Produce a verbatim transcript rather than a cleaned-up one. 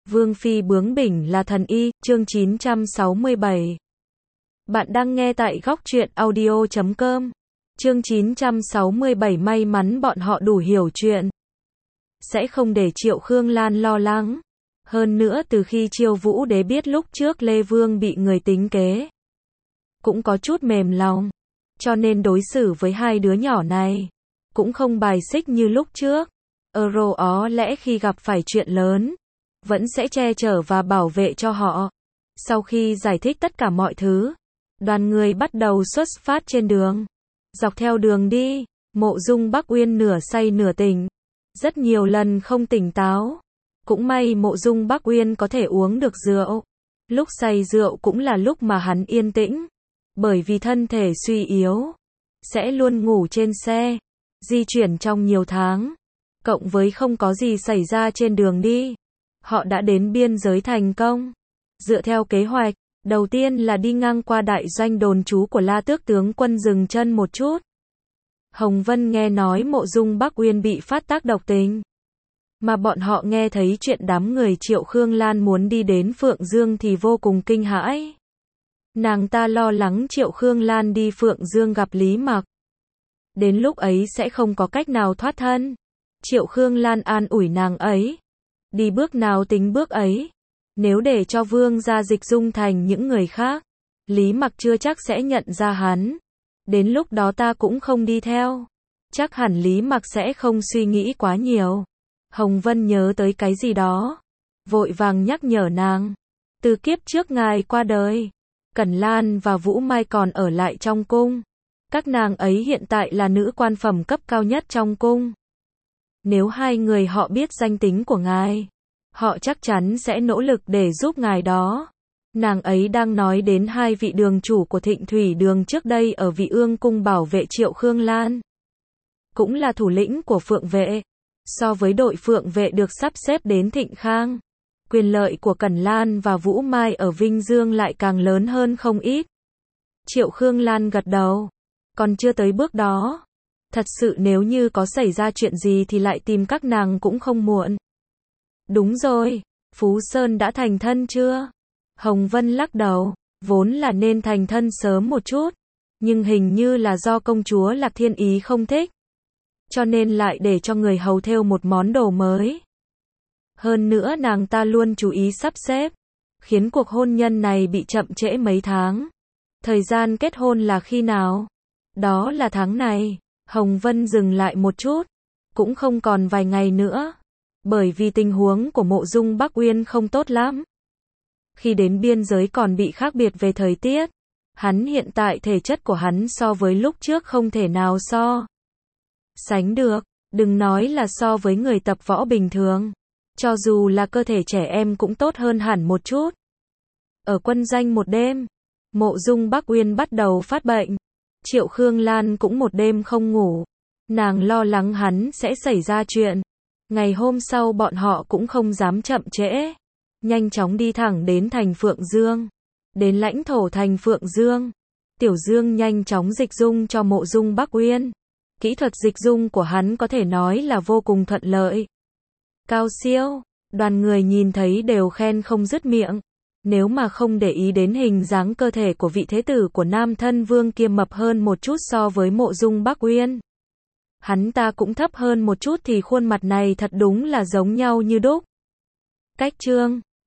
Vương phi bướng bỉnh là thần y, chương chín trăm sáu mươi bảy. Bạn đang nghe tại góc truyện audio chấm com. Chương chín trăm sáu mươi bảy, may mắn bọn họ đủ hiểu chuyện. Sẽ không để Triệu Khương Lan lo lắng. Hơn nữa từ khi Chiêu Vũ Đế biết lúc trước Lê Vương bị người tính kế, cũng có chút mềm lòng. Cho nên đối xử với hai đứa nhỏ này, cũng không bài xích như lúc trước. Euro ó lẽ khi gặp phải chuyện lớn, vẫn sẽ che chở và bảo vệ cho họ. Sau khi giải thích tất cả mọi thứ, đoàn người bắt đầu xuất phát trên đường. Dọc theo đường đi, Mộ Dung Bắc Uyên nửa say nửa tỉnh, rất nhiều lần không tỉnh táo. Cũng may Mộ Dung Bắc Uyên có thể uống được rượu. Lúc say rượu cũng là lúc mà hắn yên tĩnh, bởi vì thân thể suy yếu, sẽ luôn ngủ trên xe, di chuyển trong nhiều tháng, cộng với không có gì xảy ra trên đường đi. Họ đã đến biên giới thành công. Dựa theo kế hoạch, đầu tiên là đi ngang qua đại doanh đồn trú của La Tước tướng quân, dừng chân một chút. Hồng Vân nghe nói Mộ Dung Bắc Uyên bị phát tác độc tính, mà bọn họ nghe thấy chuyện đám người Triệu Khương Lan muốn đi đến Phượng Dương thì vô cùng kinh hãi. Nàng ta lo lắng Triệu Khương Lan đi Phượng Dương gặp Lý Mặc, đến lúc ấy sẽ không có cách nào thoát thân. Triệu Khương Lan an ủi nàng ấy, đi bước nào tính bước ấy. Nếu để cho Vương gia dịch dung thành những người khác, Lý Mặc chưa chắc sẽ nhận ra hắn. Đến lúc đó ta cũng không đi theo. Chắc hẳn Lý Mặc sẽ không suy nghĩ quá nhiều. Hồng Vân nhớ tới cái gì đó, vội vàng nhắc nhở nàng. Từ kiếp trước ngài qua đời, Cẩn Lan và Vũ Mai còn ở lại trong cung. Các nàng ấy hiện tại là nữ quan phẩm cấp cao nhất trong cung. Nếu hai người họ biết danh tính của ngài, họ chắc chắn sẽ nỗ lực để giúp ngài đó. Nàng ấy đang nói đến hai vị đường chủ của Thịnh Thủy Đường trước đây ở Vị Ương cung bảo vệ Triệu Khương Lan, cũng là thủ lĩnh của Phượng vệ. So với đội Phượng vệ được sắp xếp đến Thịnh Khang, quyền lợi của Cẩn Lan và Vũ Mai ở Vinh Dương lại càng lớn hơn không ít. Triệu Khương Lan gật đầu. Còn chưa tới bước đó. Thật sự nếu như có xảy ra chuyện gì thì lại tìm các nàng cũng không muộn. Đúng rồi, Phú Sơn đã thành thân chưa? Hồng Vân lắc đầu, vốn là nên thành thân sớm một chút, nhưng hình như là do công chúa Lạc Thiên Ý không thích, cho nên lại để cho người hầu thêu một món đồ mới. Hơn nữa nàng ta luôn chú ý sắp xếp, khiến cuộc hôn nhân này bị chậm trễ mấy tháng. Thời gian kết hôn là khi nào? Đó là tháng này. Hồng Vân dừng lại một chút, cũng không còn vài ngày nữa, bởi vì tình huống của Mộ Dung Bắc Uyên không tốt lắm. Khi đến biên giới còn bị khác biệt về thời tiết. Hắn hiện tại thể chất của hắn so với lúc trước không thể nào so sánh được, đừng nói là so với người tập võ bình thường, cho dù là cơ thể trẻ em cũng tốt hơn hẳn một chút. Ở quân doanh một đêm, Mộ Dung Bắc Uyên bắt đầu phát bệnh. Triệu Khương Lan cũng một đêm không ngủ, nàng lo lắng hắn sẽ xảy ra chuyện. Ngày hôm sau bọn họ cũng không dám chậm trễ, nhanh chóng đi thẳng đến thành Phượng Dương. Đến lãnh thổ thành Phượng Dương, Tiểu Dương nhanh chóng dịch dung cho Mộ Dung Bắc Uyên. Kỹ thuật dịch dung của hắn có thể nói là vô cùng thuận lợi, cao siêu. Đoàn người nhìn thấy đều khen không dứt miệng. Nếu mà không để ý đến hình dáng cơ thể của vị thế tử của Nam Thân Vương kia mập hơn một chút so với Mộ Dung Bắc Uyên, hắn ta cũng thấp hơn một chút thì khuôn mặt này thật đúng là giống nhau như đúc. Cách chương